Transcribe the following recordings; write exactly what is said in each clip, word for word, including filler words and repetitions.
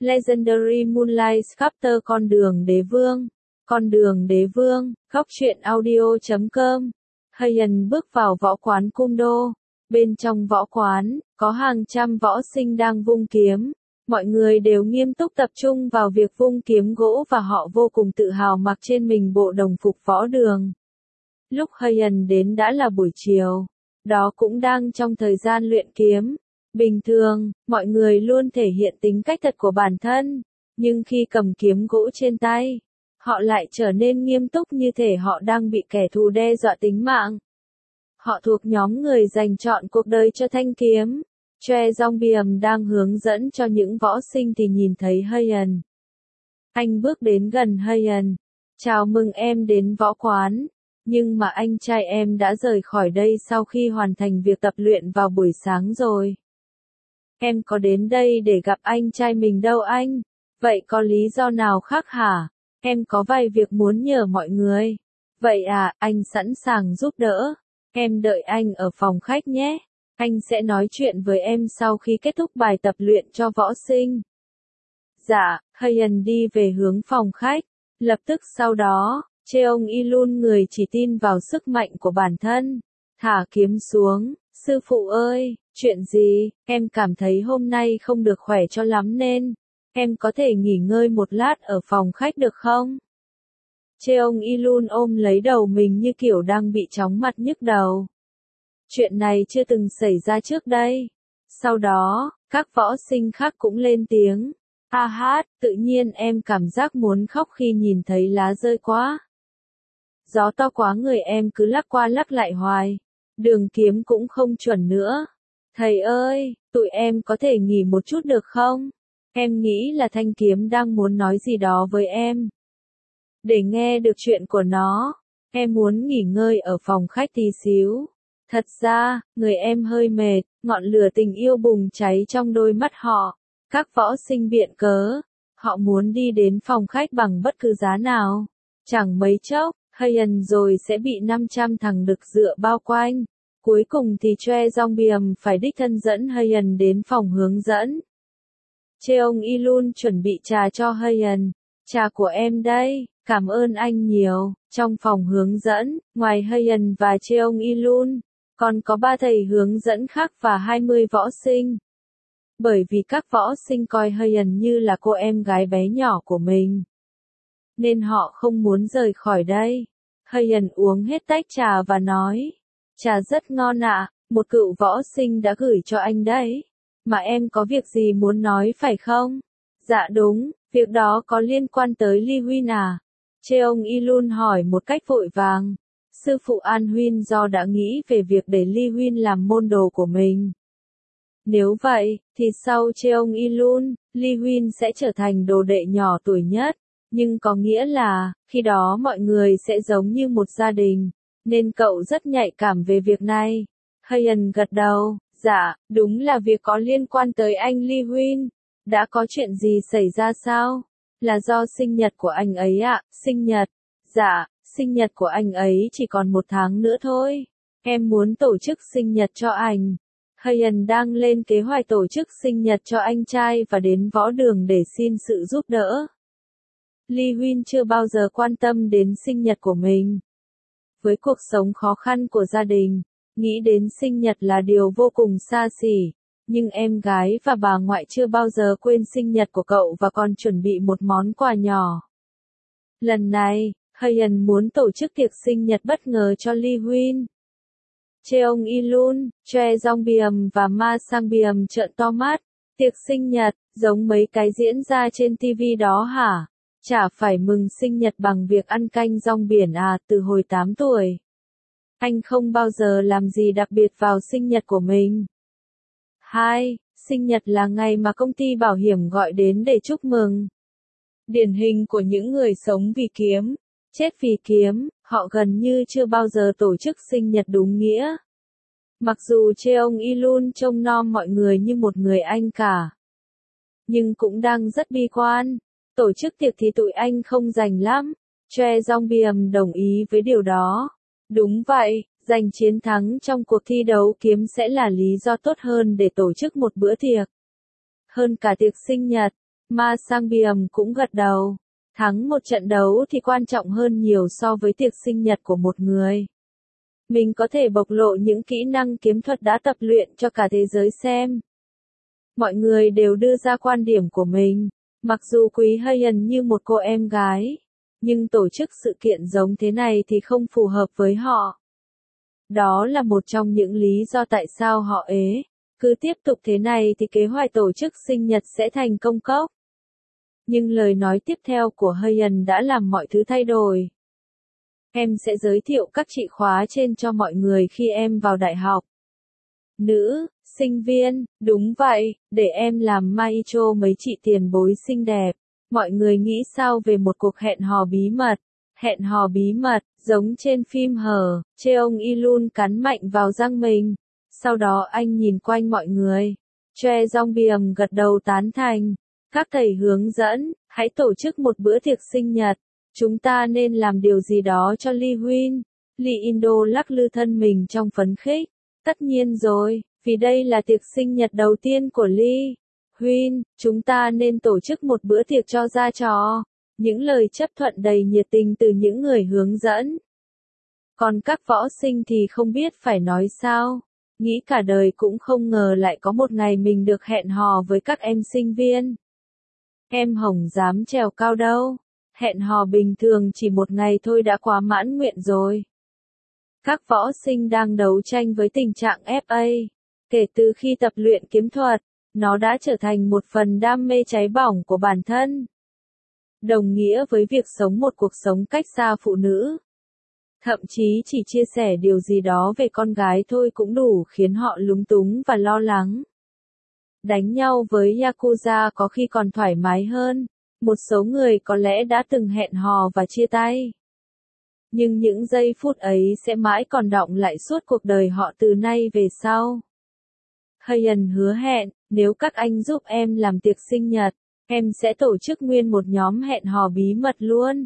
Legendary Moonlight Chapter Con đường đế vương. Con đường đế vương, góc truyện audio chấm com. Heian bước vào võ quán Cung Đô. Bên trong võ quán, có hàng trăm võ sinh đang vung kiếm. Mọi người đều nghiêm túc tập trung vào việc vung kiếm gỗ và họ vô cùng tự hào mặc trên mình bộ đồng phục võ đường. Lúc Heian đến đã là buổi chiều. Đó cũng đang trong thời gian luyện kiếm. Bình thường, mọi người luôn thể hiện tính cách thật của bản thân, nhưng khi cầm kiếm gỗ trên tay, họ lại trở nên nghiêm túc như thể họ đang bị kẻ thù đe dọa tính mạng. Họ thuộc nhóm người dành trọn cuộc đời cho thanh kiếm. Choe Dongbyum đang hướng dẫn cho những võ sinh thì nhìn thấy Heian. Anh bước đến gần Heian. Chào mừng em đến võ quán. Nhưng mà anh trai em đã rời khỏi đây sau khi hoàn thành việc tập luyện vào buổi sáng rồi. Em có đến đây để gặp anh trai mình đâu anh. Vậy có lý do nào khác hả? Em có vài việc muốn nhờ mọi người. Vậy à, anh sẵn sàng giúp đỡ. Em đợi anh ở phòng khách nhé. Anh sẽ nói chuyện với em sau khi kết thúc bài tập luyện cho võ sinh. Dạ, Heian đi về hướng phòng khách. Lập tức sau đó, Cheong Ilun người chỉ tin vào sức mạnh của bản thân. Thả kiếm xuống. Sư phụ ơi, chuyện gì? Em cảm thấy hôm nay không được khỏe cho lắm nên em có thể nghỉ ngơi một lát ở phòng khách được không? Cheong Ilun ôm lấy đầu mình như kiểu đang bị chóng mặt nhức đầu. Chuyện này chưa từng xảy ra trước đây. Sau đó, các võ sinh khác cũng lên tiếng. A hát, tự nhiên em cảm giác muốn khóc khi nhìn thấy lá rơi quá. Gió to quá người em cứ lắc qua lắc lại hoài. Đường kiếm cũng không chuẩn nữa. Thầy ơi, tụi em có thể nghỉ một chút được không? Em nghĩ là thanh kiếm đang muốn nói gì đó với em. Để nghe được chuyện của nó, em muốn nghỉ ngơi ở phòng khách tí xíu. Thật ra, người em hơi mệt, ngọn lửa tình yêu bùng cháy trong đôi mắt họ. Các võ sinh biện cớ, họ muốn đi đến phòng khách bằng bất cứ giá nào. Chẳng mấy chốc, Heian rồi sẽ bị năm trăm thằng đực dựa bao quanh. Cuối cùng thì Choe Dongbyum phải đích thân dẫn Heian đến phòng hướng dẫn. Cheong Ilun chuẩn bị trà cho Heian. Trà của em đây, cảm ơn anh nhiều. Trong phòng hướng dẫn, ngoài Heian và Cheong Ilun, còn có ba thầy hướng dẫn khác và hai mươi võ sinh. Bởi vì các võ sinh coi Heian như là cô em gái bé nhỏ của mình, nên họ không muốn rời khỏi đây. Heian uống hết tách trà và nói, trà rất ngon ạ, một cựu võ sinh đã gửi cho anh đấy. Mà em có việc gì muốn nói phải không? Dạ đúng, việc đó có liên quan tới Li Huynh à? Cheong Ilun hỏi một cách vội vàng. Sư phụ An Huynh do đã nghĩ về việc để Li Huynh làm môn đồ của mình. Nếu vậy, thì sau Cheong Ilun, Li Huynh sẽ trở thành đồ đệ nhỏ tuổi nhất. Nhưng có nghĩa là, khi đó mọi người sẽ giống như một gia đình. Nên cậu rất nhạy cảm về việc này. Heian gật đầu, dạ, đúng là việc có liên quan tới anh Li Huynh. Đã có chuyện gì xảy ra sao? Là do sinh nhật của anh ấy ạ, à? Sinh nhật. Dạ, sinh nhật của anh ấy chỉ còn một tháng nữa thôi. Em muốn tổ chức sinh nhật cho anh. Heian đang lên kế hoạch tổ chức sinh nhật cho anh trai và đến võ đường để xin sự giúp đỡ. Li Huynh chưa bao giờ quan tâm đến sinh nhật của mình. Với cuộc sống khó khăn của gia đình, nghĩ đến sinh nhật là điều vô cùng xa xỉ, nhưng em gái và bà ngoại chưa bao giờ quên sinh nhật của cậu và còn chuẩn bị một món quà nhỏ. Lần này, Heian muốn tổ chức tiệc sinh nhật bất ngờ cho Li Huynh. Cheong Ilun, Choe Dongbyum và Ma Sangbyum trợn to mắt. Tiệc sinh nhật, giống mấy cái diễn ra trên ti vi đó hả? Chả phải mừng sinh nhật bằng việc ăn canh rong biển à, từ hồi tám tuổi. Anh không bao giờ làm gì đặc biệt vào sinh nhật của mình. Hai, sinh nhật là ngày mà công ty bảo hiểm gọi đến để chúc mừng. Điển hình của những người sống vì kiếm, chết vì kiếm, họ gần như chưa bao giờ tổ chức sinh nhật đúng nghĩa. Mặc dù Cheong Ilun trông nom mọi người như một người anh cả, nhưng cũng đang rất bi quan. Tổ chức tiệc thì tụi anh không rành lắm. Choe Dongbyum đồng ý với điều đó. Đúng vậy, giành chiến thắng trong cuộc thi đấu kiếm sẽ là lý do tốt hơn để tổ chức một bữa tiệc. Hơn cả tiệc sinh nhật. Ma Sang Biểm cũng gật đầu. Thắng một trận đấu thì quan trọng hơn nhiều so với tiệc sinh nhật của một người. Mình có thể bộc lộ những kỹ năng kiếm thuật đã tập luyện cho cả thế giới xem. Mọi người đều đưa ra quan điểm của mình. Mặc dù quý Hayan như một cô em gái, nhưng tổ chức sự kiện giống thế này thì không phù hợp với họ. Đó là một trong những lý do tại sao họ ế. Cứ tiếp tục thế này thì kế hoạch tổ chức sinh nhật sẽ thành công cốc. Nhưng lời nói tiếp theo của Hayan đã làm mọi thứ thay đổi. Em sẽ giới thiệu các chị khóa trên cho mọi người khi em vào đại học. Nữ, sinh viên, đúng vậy, để em làm maestro mấy chị tiền bối xinh đẹp. Mọi người nghĩ sao về một cuộc hẹn hò bí mật? Hẹn hò bí mật, giống trên phim hờ, Cheong Ilun cắn mạnh vào răng mình. Sau đó anh nhìn quanh mọi người. Choi Jong Biểm gật đầu tán thành. Các thầy hướng dẫn, hãy tổ chức một bữa tiệc sinh nhật. Chúng ta nên làm điều gì đó cho Lee Huynh. Lee Indo lắc lư thân mình trong phấn khích. Tất nhiên rồi, vì đây là tiệc sinh nhật đầu tiên của Lee Huynh, chúng ta nên tổ chức một bữa tiệc cho ra trò. Những lời chấp thuận đầy nhiệt tình từ những người hướng dẫn. Còn các võ sinh thì không biết phải nói sao. Nghĩ cả đời cũng không ngờ lại có một ngày mình được hẹn hò với các em sinh viên. Em Hồng dám trèo cao đâu. Hẹn hò bình thường chỉ một ngày thôi đã quá mãn nguyện rồi. Các võ sinh đang đấu tranh với tình trạng ép a. Kể từ khi tập luyện kiếm thuật, nó đã trở thành một phần đam mê cháy bỏng của bản thân. Đồng nghĩa với việc sống một cuộc sống cách xa phụ nữ. Thậm chí chỉ chia sẻ điều gì đó về con gái thôi cũng đủ khiến họ lúng túng và lo lắng. Đánh nhau với Yakuza có khi còn thoải mái hơn. Một số người có lẽ đã từng hẹn hò và chia tay. Nhưng những giây phút ấy sẽ mãi còn đọng lại suốt cuộc đời họ từ nay về sau. Hayan hứa hẹn, nếu các anh giúp em làm tiệc sinh nhật, em sẽ tổ chức nguyên một nhóm hẹn hò bí mật luôn.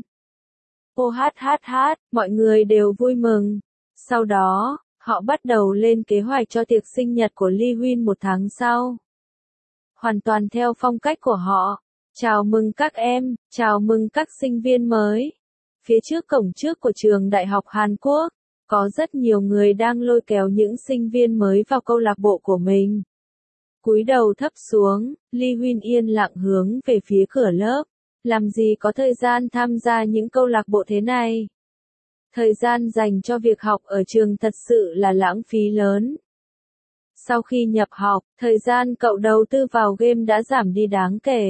Ô hát hát hát, mọi người đều vui mừng. Sau đó, họ bắt đầu lên kế hoạch cho tiệc sinh nhật của Lee Huynh một tháng sau. Hoàn toàn theo phong cách của họ. Chào mừng các em, chào mừng các sinh viên mới. Phía trước cổng trước của trường đại học Hàn Quốc, có rất nhiều người đang lôi kéo những sinh viên mới vào câu lạc bộ của mình. Cúi đầu thấp xuống, Lee Huynh yên lặng hướng về phía cửa lớp. Làm gì có thời gian tham gia những câu lạc bộ thế này? Thời gian dành cho việc học ở trường thật sự là lãng phí lớn. Sau khi nhập học, thời gian cậu đầu tư vào game đã giảm đi đáng kể.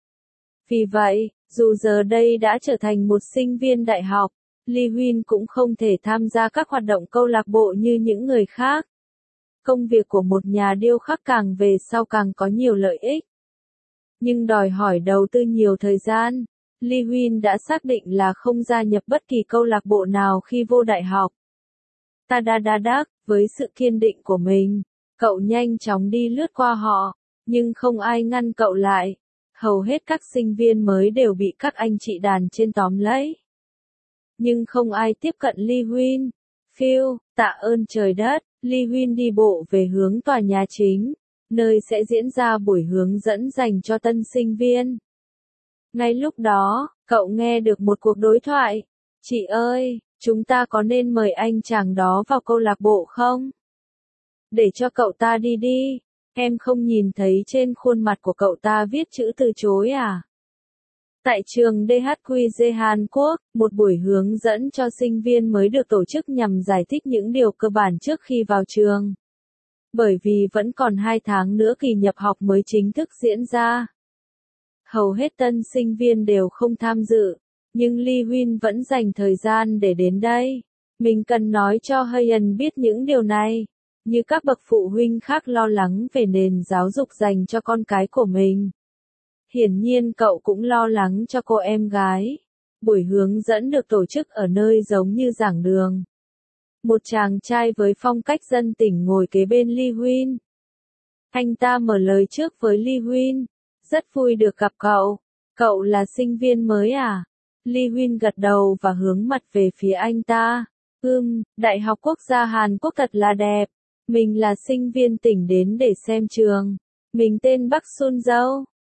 Vì vậy, dù giờ đây đã trở thành một sinh viên đại học, Lee Huynh cũng không thể tham gia các hoạt động câu lạc bộ như những người khác. Công việc của một nhà điêu khắc càng về sau càng có nhiều lợi ích. Nhưng đòi hỏi đầu tư nhiều thời gian, Lee Huynh đã xác định là không gia nhập bất kỳ câu lạc bộ nào khi vô đại học. Tadadadak, với sự kiên định của mình, cậu nhanh chóng đi lướt qua họ, nhưng không ai ngăn cậu lại. Hầu hết các sinh viên mới đều bị các anh chị đàn trên tóm lấy. Nhưng không ai tiếp cận Lee Huynh. Phil, tạ ơn trời đất, Lee Huynh đi bộ về hướng tòa nhà chính, nơi sẽ diễn ra buổi hướng dẫn dành cho tân sinh viên. Ngay lúc đó, cậu nghe được một cuộc đối thoại. Chị ơi, chúng ta có nên mời anh chàng đó vào câu lạc bộ không? Để cho cậu ta đi đi. Em không nhìn thấy trên khuôn mặt của cậu ta viết chữ từ chối à? Tại trường đê hát quy giê Hàn Quốc, một buổi hướng dẫn cho sinh viên mới được tổ chức nhằm giải thích những điều cơ bản trước khi vào trường. Bởi vì vẫn còn hai tháng nữa kỳ nhập học mới chính thức diễn ra. Hầu hết tân sinh viên đều không tham dự, nhưng Lee Huynh vẫn dành thời gian để đến đây. Mình cần nói cho Hayan biết những điều này. Như các bậc phụ huynh khác lo lắng về nền giáo dục dành cho con cái của mình. Hiển nhiên cậu cũng lo lắng cho cô em gái. Buổi hướng dẫn được tổ chức ở nơi giống như giảng đường. Một chàng trai với phong cách dân tỉnh ngồi kế bên Lee Huynh. Anh ta mở lời trước với Lee Huynh. Rất vui được gặp cậu. Cậu là sinh viên mới à? Lee Huynh gật đầu và hướng mặt về phía anh ta. Ừm, Đại học Quốc gia Hàn Quốc thật là đẹp. Mình là sinh viên tỉnh đến để xem trường. Mình tên Bắc Sun Dâu.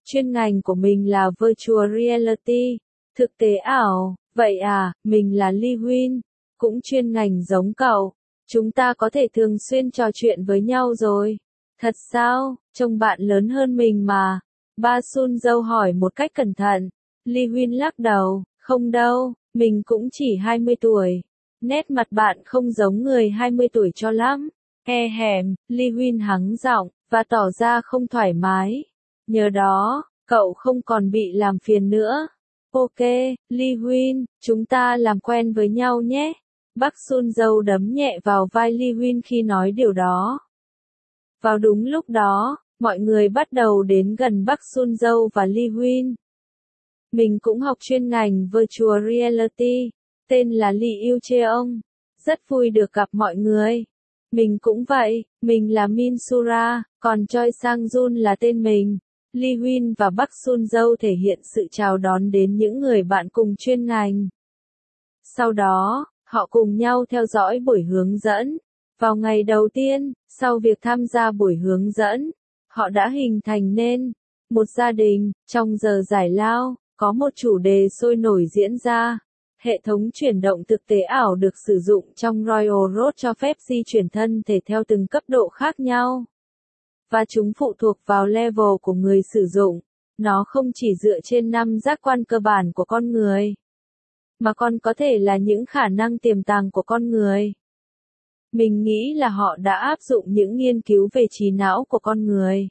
Chuyên ngành của mình là Virtual Reality, thực tế ảo. Vậy à, mình là Lee Huynh, cũng chuyên ngành giống cậu. Chúng ta có thể thường xuyên trò chuyện với nhau rồi. Thật sao, trông bạn lớn hơn mình mà. Ba Sun dâu hỏi một cách cẩn thận. Lee Huynh lắc đầu, không đâu, mình cũng chỉ hai mươi tuổi. Nét mặt bạn không giống người hai mươi tuổi cho lắm. E hèm, Lee Huynh hắng giọng, và tỏ ra không thoải mái. Nhờ đó, cậu không còn bị làm phiền nữa. Ok, Lee Huynh, chúng ta làm quen với nhau nhé. Bắc Sun dâu đấm nhẹ vào vai Lee Huynh khi nói điều đó. Vào đúng lúc đó, mọi người bắt đầu đến gần Bắc Sun dâu và Lee Huynh. Mình cũng học chuyên ngành Virtual Reality, tên là Lee Yêu Cheong. Rất vui được gặp mọi người. Mình cũng vậy, mình là Min Sura, còn Choi Sang Jun là tên mình. Lee Huynh và Bắc Sun dâu thể hiện sự chào đón đến những người bạn cùng chuyên ngành. Sau đó, họ cùng nhau theo dõi buổi hướng dẫn. Vào ngày đầu tiên, sau việc tham gia buổi hướng dẫn, họ đã hình thành nên một gia đình. Trong giờ giải lao, có một chủ đề sôi nổi diễn ra. Hệ thống chuyển động thực tế ảo được sử dụng trong Royal Road cho phép di chuyển thân thể theo từng cấp độ khác nhau. Và chúng phụ thuộc vào level của người sử dụng. Nó không chỉ dựa trên năm giác quan cơ bản của con người, mà còn có thể là những khả năng tiềm tàng của con người. Mình nghĩ là họ đã áp dụng những nghiên cứu về trí não của con người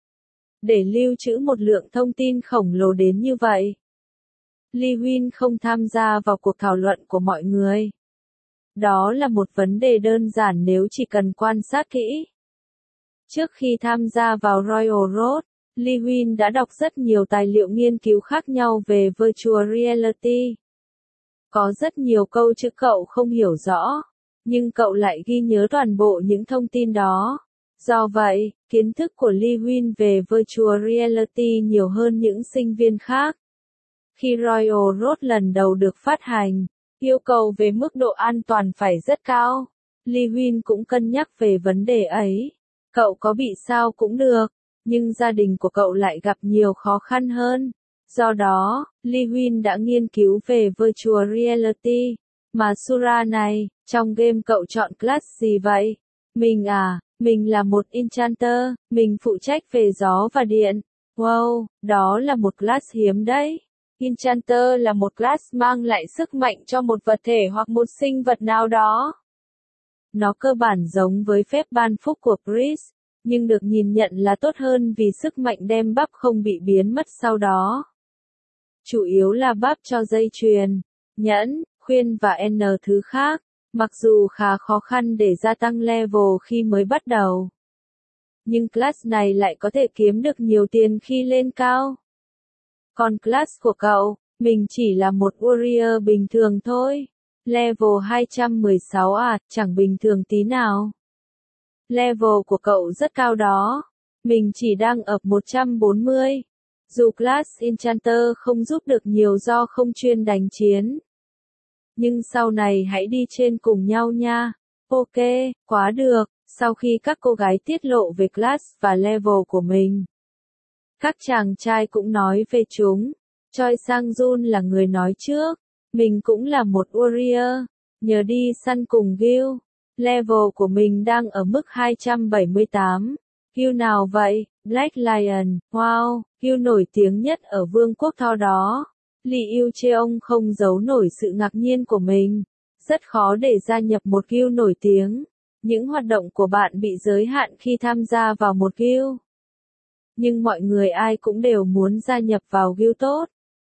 để lưu trữ một lượng thông tin khổng lồ đến như vậy. Lee Huynh không tham gia vào cuộc thảo luận của mọi người. Đó là một vấn đề đơn giản nếu chỉ cần quan sát kỹ. Trước khi tham gia vào Royal Road, Lee Huynh đã đọc rất nhiều tài liệu nghiên cứu khác nhau về Virtual Reality. Có rất nhiều câu chữ cậu không hiểu rõ, nhưng cậu lại ghi nhớ toàn bộ những thông tin đó. Do vậy, kiến thức của Lee Huynh về Virtual Reality nhiều hơn những sinh viên khác. Khi Royal Road lần đầu được phát hành, yêu cầu về mức độ an toàn phải rất cao. Lee Huynh cũng cân nhắc về vấn đề ấy. Cậu có bị sao cũng được, nhưng gia đình của cậu lại gặp nhiều khó khăn hơn. Do đó, Lee Huynh đã nghiên cứu về Virtual Reality. Mà Sura này, trong game cậu chọn class gì vậy? Mình à, mình là một Enchanter, mình phụ trách về gió và điện. Wow, đó là một class hiếm đấy. Enchanter là một class mang lại sức mạnh cho một vật thể hoặc một sinh vật nào đó. Nó cơ bản giống với phép ban phúc của Priest, nhưng được nhìn nhận là tốt hơn vì sức mạnh đem bắp không bị biến mất sau đó. Chủ yếu là bắp cho dây chuyền, nhẫn, khuyên và N thứ khác, mặc dù khá khó khăn để gia tăng level khi mới bắt đầu. Nhưng class này lại có thể kiếm được nhiều tiền khi lên cao. Còn class của cậu, mình chỉ là một warrior bình thường thôi. Level hai trăm mười sáu à, chẳng bình thường tí nào. Level của cậu rất cao đó. Mình chỉ đang ở một trăm bốn mươi. Dù class Enchanter không giúp được nhiều do không chuyên đánh chiến. Nhưng sau này hãy đi trên cùng nhau nha. Ok, quá được. Sau khi các cô gái tiết lộ về class và level của mình, các chàng trai cũng nói về chúng. Choi Sang Jun là người nói trước. Mình cũng là một warrior. Nhờ đi săn cùng Gil, level của mình đang ở mức hai trăm bảy mươi tám. Gil nào vậy? Black Lion. Wow, Gil nổi tiếng nhất ở vương quốc Thor đó. Lee Yêu Cheong không giấu nổi sự ngạc nhiên của mình. Rất khó để gia nhập một Gil nổi tiếng. Những hoạt động của bạn bị giới hạn khi tham gia vào một Gil. Nhưng mọi người ai cũng đều muốn gia nhập vào Gil tốt.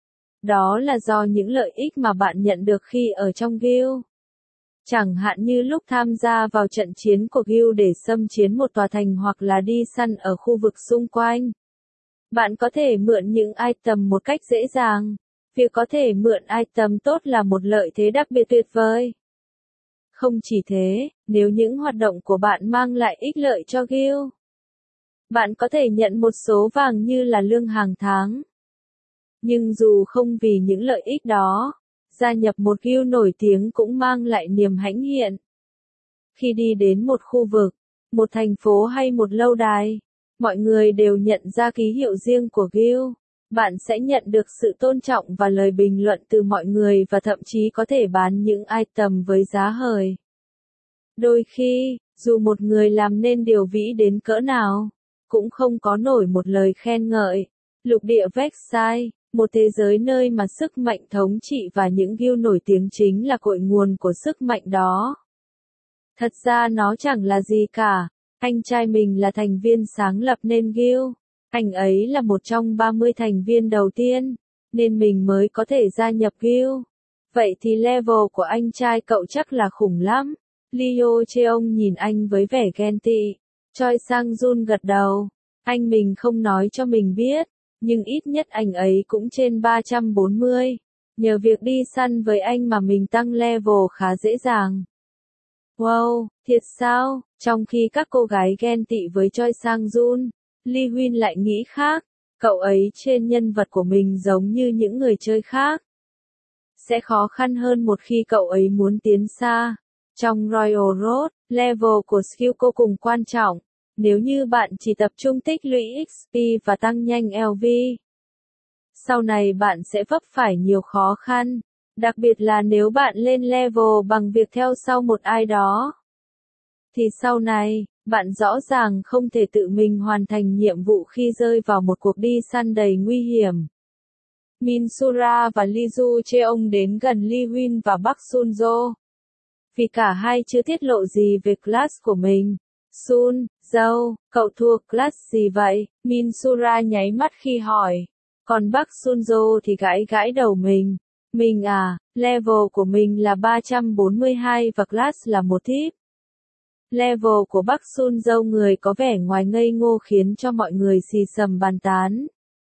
Đó là do những lợi ích mà bạn nhận được khi ở trong Gil. Chẳng hạn như lúc tham gia vào trận chiến của Gil để xâm chiếm một tòa thành hoặc là đi săn ở khu vực xung quanh. Bạn có thể mượn những item một cách dễ dàng. Việc có thể mượn item tốt là một lợi thế đặc biệt tuyệt vời. Không chỉ thế, nếu những hoạt động của bạn mang lại ích lợi cho Gil, bạn có thể nhận một số vàng như là lương hàng tháng. Nhưng dù không vì những lợi ích đó, gia nhập một Gil nổi tiếng cũng mang lại niềm hãnh diện. Khi đi đến một khu vực, một thành phố hay một lâu đài, Mọi người đều nhận ra ký hiệu riêng của Gil. Bạn sẽ nhận được sự tôn trọng và lời bình luận từ mọi người và thậm chí có thể bán những item với giá hời. Đôi khi, dù một người làm nên điều vĩ đến cỡ nào, cũng không có nổi một lời khen ngợi. Lục địa Vexai, một thế giới nơi mà sức mạnh thống trị và những Gil nổi tiếng chính là cội nguồn của sức mạnh đó. Thật ra nó chẳng là gì cả, anh trai mình là thành viên sáng lập nên Gil. Anh ấy là một trong ba mươi thành viên đầu tiên, nên mình mới có thể gia nhập Gil. Vậy thì level của anh trai cậu chắc là khủng lắm. Leo Cheong nhìn anh với vẻ ghen tị. Choi Sang-jun gật đầu. Anh mình không nói cho mình biết, nhưng ít nhất anh ấy cũng trên ba trăm bốn mươi. Nhờ việc đi săn với anh mà mình tăng level khá dễ dàng. Wow, thiệt sao? Trong khi các cô gái ghen tị với Choi Sang-jun, Lee Huyên lại nghĩ khác. Cậu ấy trên nhân vật của mình giống như những người chơi khác. Sẽ khó khăn hơn một khi cậu ấy muốn tiến xa. Trong Royal Road, level của skill vô cùng quan trọng. Nếu như bạn chỉ tập trung tích lũy ích pê và tăng nhanh lờ vê, sau này bạn sẽ vấp phải nhiều khó khăn, đặc biệt là nếu bạn lên level bằng việc theo sau một ai đó. Thì sau này, bạn rõ ràng không thể tự mình hoàn thành nhiệm vụ khi rơi vào một cuộc đi săn đầy nguy hiểm. Min Sura và Lee Ju Cheong đến gần Lee Huyên và Park Sun Jo. Vì cả hai chưa tiết lộ gì về class của mình. Sun, Jo, cậu thuộc class gì vậy? Min Sura nháy mắt khi hỏi. Còn Park Sun Jo thì gãi gãi đầu mình. Mình à, level của mình là ba trăm bốn mươi hai và class là một tip. Level của Park Sun Jo người có vẻ ngoài ngây ngô khiến cho mọi người xì xầm bàn tán.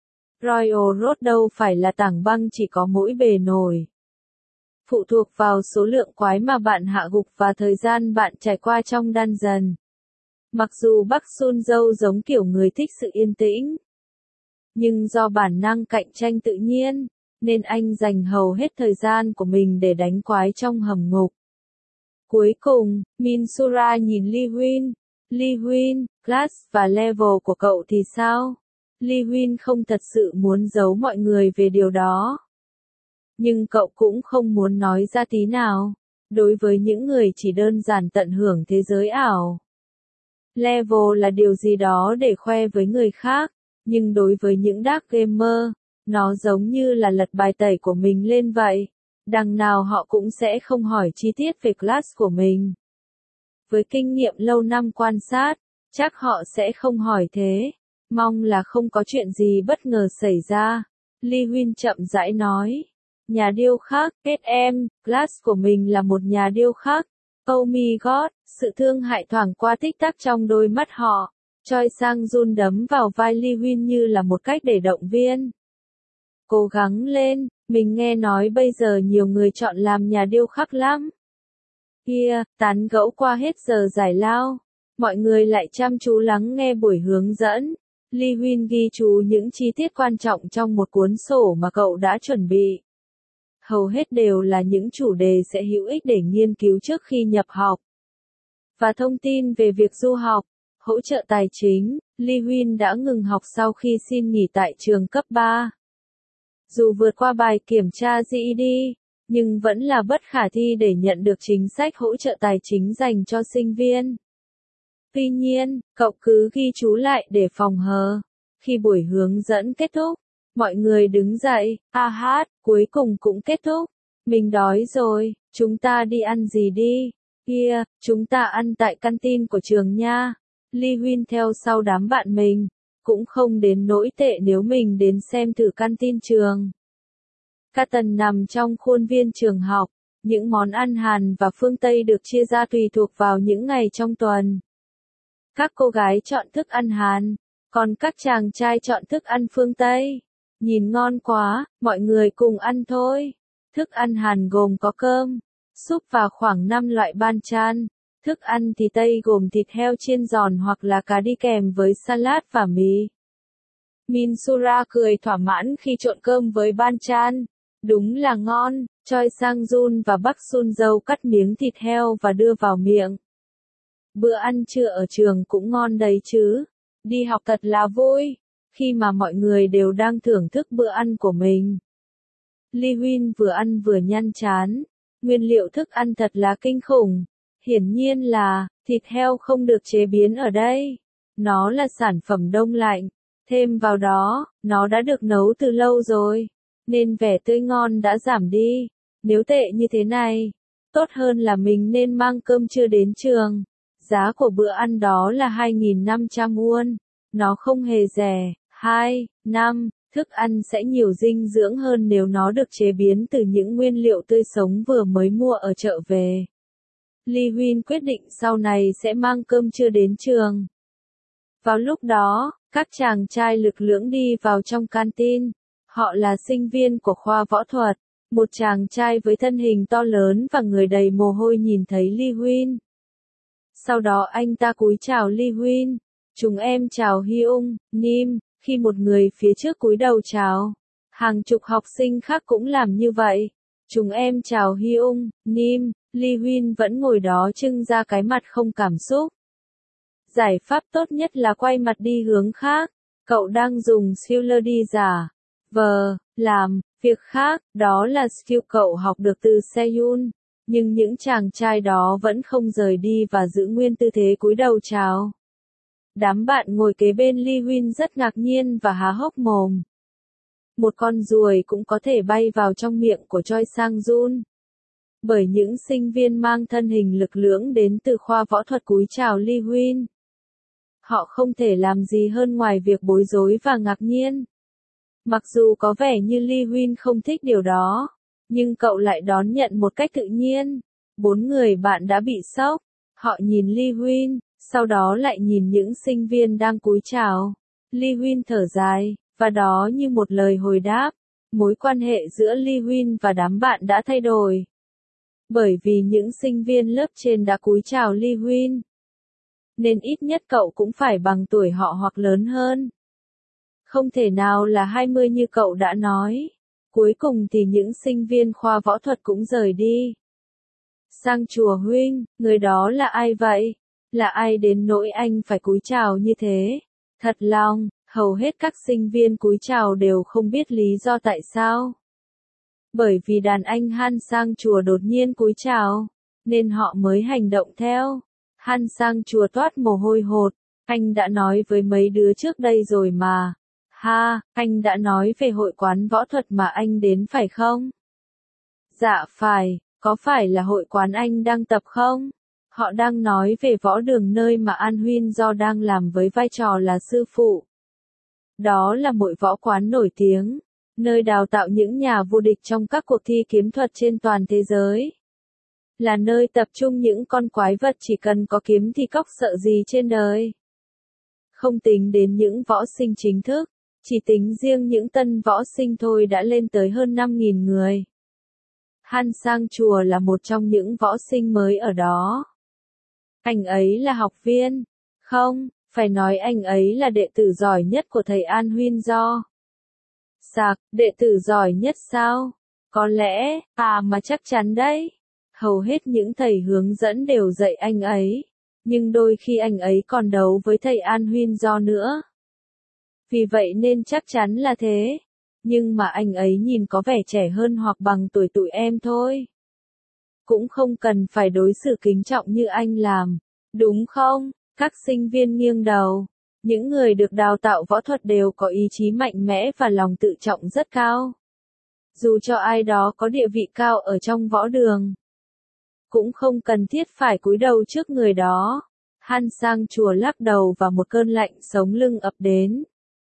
Royal Road đâu phải là tảng băng chỉ có mỗi bề nổi. Phụ thuộc vào số lượng quái mà bạn hạ gục và thời gian bạn trải qua trong dungeon. Mặc dù Park Sun Jo giống kiểu người thích sự yên tĩnh, nhưng do bản năng cạnh tranh tự nhiên, nên anh dành hầu hết thời gian của mình để đánh quái trong hầm ngục. Cuối cùng, Min Sura nhìn Lee Huyên. Lee Huyên, class và level của cậu thì sao? Lee Huyên không thật sự muốn giấu mọi người về điều đó. Nhưng cậu cũng không muốn nói ra tí nào. Đối với những người chỉ đơn giản tận hưởng thế giới ảo, level là điều gì đó để khoe với người khác. Nhưng đối với những dark gamer, nó giống như là lật bài tẩy của mình lên vậy. Đằng nào họ cũng sẽ không hỏi chi tiết về class của mình. Với kinh nghiệm lâu năm quan sát, chắc họ sẽ không hỏi thế. Mong là không có chuyện gì bất ngờ xảy ra. Lee Huyên chậm rãi nói. Nhà điêu khắc, kết em, class của mình là một nhà điêu khắc. Oh my god, sự thương hại thoảng qua tích tắc trong đôi mắt họ. Choi Sang-jun đấm vào vai Lee Huyên như là một cách để động viên. Cố gắng lên, mình nghe nói bây giờ nhiều người chọn làm nhà điêu khắc lắm. Kia, tán gẫu qua hết giờ giải lao. Mọi người lại chăm chú lắng nghe buổi hướng dẫn. Lee Huyên ghi chú những chi tiết quan trọng trong một cuốn sổ mà cậu đã chuẩn bị. Hầu hết đều là những chủ đề sẽ hữu ích để nghiên cứu trước khi nhập học. Và thông tin về việc du học, hỗ trợ tài chính. Lee Huyên đã ngừng học sau khi xin nghỉ tại trường cấp ba. Dù vượt qua bài kiểm tra giê e đê, nhưng vẫn là bất khả thi để nhận được chính sách hỗ trợ tài chính dành cho sinh viên. Tuy nhiên, cậu cứ ghi chú lại để phòng hờ. Khi buổi hướng dẫn kết thúc, mọi người đứng dậy, a hát, cuối cùng cũng kết thúc. Mình đói rồi, chúng ta đi ăn gì đi? Kia, chúng ta ăn tại canteen của trường nha. Lee Huyên theo sau đám bạn mình. Cũng không đến nỗi tệ nếu mình đến xem thử canteen trường. Canton nằm trong khuôn viên trường học. Những món ăn Hàn và phương Tây được chia ra tùy thuộc vào những ngày trong tuần. Các cô gái chọn thức ăn Hàn, còn các chàng trai chọn thức ăn phương Tây. Nhìn ngon quá, mọi người cùng ăn thôi. Thức ăn Hàn gồm có cơm, súp và khoảng năm loại banchan. Thức ăn thì Tây gồm thịt heo chiên giòn hoặc là cá đi kèm với salad và mì. Min Sura cười thỏa mãn khi trộn cơm với banchan. Đúng là ngon. Choi Sang-jun và Park Sun Jo cắt miếng thịt heo và đưa vào miệng. Bữa ăn trưa ở trường cũng ngon đấy chứ. Đi học thật là vui, khi mà mọi người đều đang thưởng thức bữa ăn của mình. Lee Huynh vừa ăn vừa nhăn trán, nguyên liệu thức ăn thật là kinh khủng. Hiển nhiên là, thịt heo không được chế biến ở đây. Nó là sản phẩm đông lạnh. Thêm vào đó, nó đã được nấu từ lâu rồi, nên vẻ tươi ngon đã giảm đi. Nếu tệ như thế này, tốt hơn là mình nên mang cơm trưa đến trường. Giá của bữa ăn đó là hai nghìn năm trăm won. Nó không hề rẻ. hai, năm, thức ăn sẽ nhiều dinh dưỡng hơn nếu nó được chế biến từ những nguyên liệu tươi sống vừa mới mua ở chợ về. Lee Huynh quyết định sau này sẽ mang cơm trưa đến trường. Vào lúc đó, các chàng trai lực lưỡng đi vào trong canteen. Họ là sinh viên của khoa võ thuật. Một chàng trai với thân hình to lớn và người đầy mồ hôi nhìn thấy Lee Huynh. Sau đó anh ta cúi chào Lee Huynh. Chúng em chào Hyung, Nim. Khi một người phía trước cúi đầu chào, hàng chục học sinh khác cũng làm như vậy. Chúng em chào Hyung, Nim. Lee Huynh vẫn ngồi đó trưng ra cái mặt không cảm xúc. Giải pháp tốt nhất là quay mặt đi hướng khác. Cậu đang dùng skill đi giả vờ, làm, việc khác, đó là skill cậu học được từ Seyun. Nhưng những chàng trai đó vẫn không rời đi và giữ nguyên tư thế cúi đầu chào. Đám bạn ngồi kế bên Lee Huynh rất ngạc nhiên và há hốc mồm. Một con ruồi cũng có thể bay vào trong miệng của Choi Sang-jun. Bởi những sinh viên mang thân hình lực lưỡng đến từ khoa võ thuật cúi chào Lee Huynh. Họ không thể làm gì hơn ngoài việc bối rối và ngạc nhiên. Mặc dù có vẻ như Lee Huynh không thích điều đó, nhưng cậu lại đón nhận một cách tự nhiên. Bốn người bạn đã bị sốc. Họ nhìn Lee Huynh, sau đó lại nhìn những sinh viên đang cúi chào. Lee Huynh thở dài, và đó như một lời hồi đáp. Mối quan hệ giữa Lee Huynh và đám bạn đã thay đổi. Bởi vì những sinh viên lớp trên đã cúi chào Lee Huynh, nên ít nhất cậu cũng phải bằng tuổi họ hoặc lớn hơn. Không thể nào là hai mươi như cậu đã nói. Cuối cùng thì những sinh viên khoa võ thuật cũng rời đi. Sang chùa Huynh, người đó là ai vậy? Là ai đến nỗi anh phải cúi chào như thế? Thật lòng, hầu hết các sinh viên cúi chào đều không biết lý do tại sao. Bởi vì đàn anh Han Sang chùa đột nhiên cúi chào, nên họ mới hành động theo. Han Sang chùa toát mồ hôi hột. Anh đã nói với mấy đứa trước đây rồi mà. Ha, anh đã nói về hội quán võ thuật mà anh đến phải không? Dạ phải, có phải là hội quán anh đang tập không? Họ đang nói về võ đường nơi mà An Huynh Do đang làm với vai trò là sư phụ. Đó là một võ quán nổi tiếng, nơi đào tạo những nhà vô địch trong các cuộc thi kiếm thuật trên toàn thế giới. Là nơi tập trung những con quái vật chỉ cần có kiếm thì cóc sợ gì trên đời. Không tính đến những võ sinh chính thức, chỉ tính riêng những tân võ sinh thôi đã lên tới hơn năm nghìn người. Han Sang chùa là một trong những võ sinh mới ở đó. Anh ấy là học viên. Không, phải nói anh ấy là đệ tử giỏi nhất của thầy An Huynh Do. Sạc, đệ tử giỏi nhất sao? Có lẽ, à mà chắc chắn đấy. Hầu hết những thầy hướng dẫn đều dạy anh ấy. Nhưng đôi khi anh ấy còn đấu với thầy An Huynh Do nữa. Vì vậy nên chắc chắn là thế. Nhưng mà anh ấy nhìn có vẻ trẻ hơn hoặc bằng tuổi tụi em thôi. Cũng không cần phải đối xử kính trọng như anh làm. Đúng không? Các sinh viên nghiêng đầu. Những người được đào tạo võ thuật đều có ý chí mạnh mẽ và lòng tự trọng rất cao. Dù cho ai đó có địa vị cao ở trong võ đường, cũng không cần thiết phải cúi đầu trước người đó. Han Sang chùa lắc đầu và một cơn lạnh sống lưng ập đến.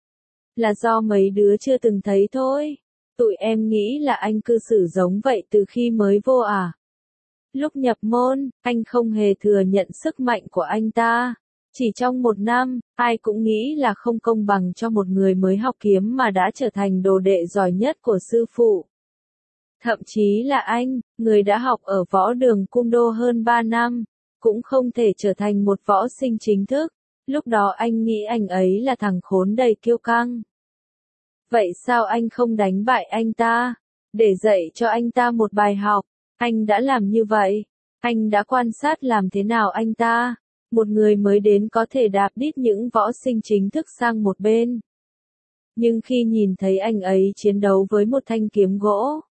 Là do mấy đứa chưa từng thấy thôi. Tụi em nghĩ là anh cư xử giống vậy từ khi mới vô à? Lúc nhập môn, anh không hề thừa nhận sức mạnh của anh ta. Chỉ trong một năm, ai cũng nghĩ là không công bằng cho một người mới học kiếm mà đã trở thành đồ đệ giỏi nhất của sư phụ. Thậm chí là anh, người đã học ở võ đường Cung Đô hơn ba năm, cũng không thể trở thành một võ sinh chính thức. Lúc đó anh nghĩ anh ấy là thằng khốn đầy kiêu căng. Vậy sao anh không đánh bại anh ta? Để dạy cho anh ta một bài học. Anh đã làm như vậy. Anh đã quan sát làm thế nào anh ta. Một người mới đến có thể đạp đít những võ sinh chính thức sang một bên. Nhưng khi nhìn thấy anh ấy chiến đấu với một thanh kiếm gỗ.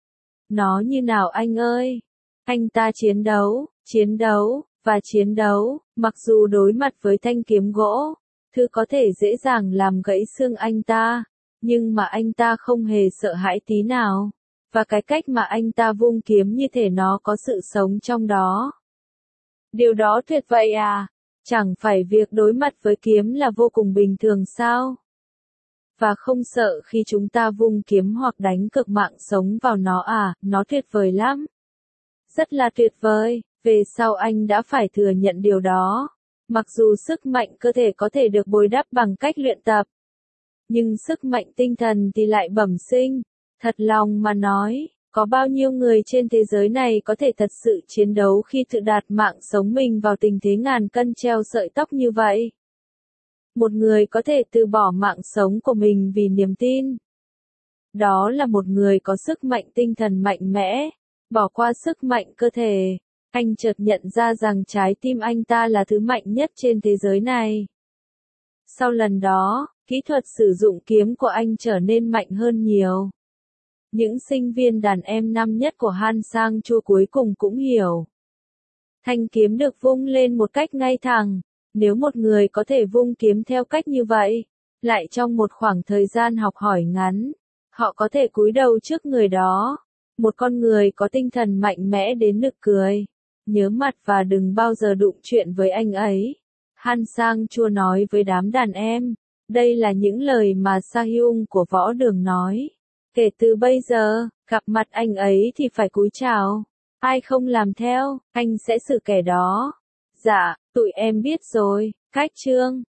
Nó như nào anh ơi? Anh ta chiến đấu, chiến đấu, và chiến đấu, mặc dù đối mặt với thanh kiếm gỗ, thứ có thể dễ dàng làm gãy xương anh ta, nhưng mà anh ta không hề sợ hãi tí nào. Và cái cách mà anh ta vung kiếm như thể nó có sự sống trong đó. Điều đó tuyệt vậy à? Chẳng phải việc đối mặt với kiếm là vô cùng bình thường sao? Và không sợ khi chúng ta vung kiếm hoặc đánh cược mạng sống vào nó à, nó tuyệt vời lắm. Rất là tuyệt vời, về sau anh đã phải thừa nhận điều đó. Mặc dù sức mạnh cơ thể có thể được bồi đắp bằng cách luyện tập. Nhưng sức mạnh tinh thần thì lại bẩm sinh. Thật lòng mà nói, có bao nhiêu người trên thế giới này có thể thật sự chiến đấu khi tự đặt mạng sống mình vào tình thế ngàn cân treo sợi tóc như vậy? Một người có thể từ bỏ mạng sống của mình vì niềm tin. Đó là một người có sức mạnh tinh thần mạnh mẽ, bỏ qua sức mạnh cơ thể. Anh chợt nhận ra rằng trái tim anh ta là thứ mạnh nhất trên thế giới này. Sau lần đó, kỹ thuật sử dụng kiếm của anh trở nên mạnh hơn nhiều. Những sinh viên đàn em năm nhất của Han Sang Chua cuối cùng cũng hiểu. Thanh kiếm được vung lên một cách ngay thẳng. Nếu một người có thể vung kiếm theo cách như vậy, lại trong một khoảng thời gian học hỏi ngắn, họ có thể cúi đầu trước người đó. Một con người có tinh thần mạnh mẽ đến nực cười. Nhớ mặt và đừng bao giờ đụng chuyện với anh ấy. Han Sang Chua nói với đám đàn em. Đây là những lời mà Sa-hyung của võ đường nói. Kể từ bây giờ, gặp mặt anh ấy thì phải cúi chào. Ai không làm theo, anh sẽ xử kẻ đó. Dạ, tụi em biết rồi. Cách chương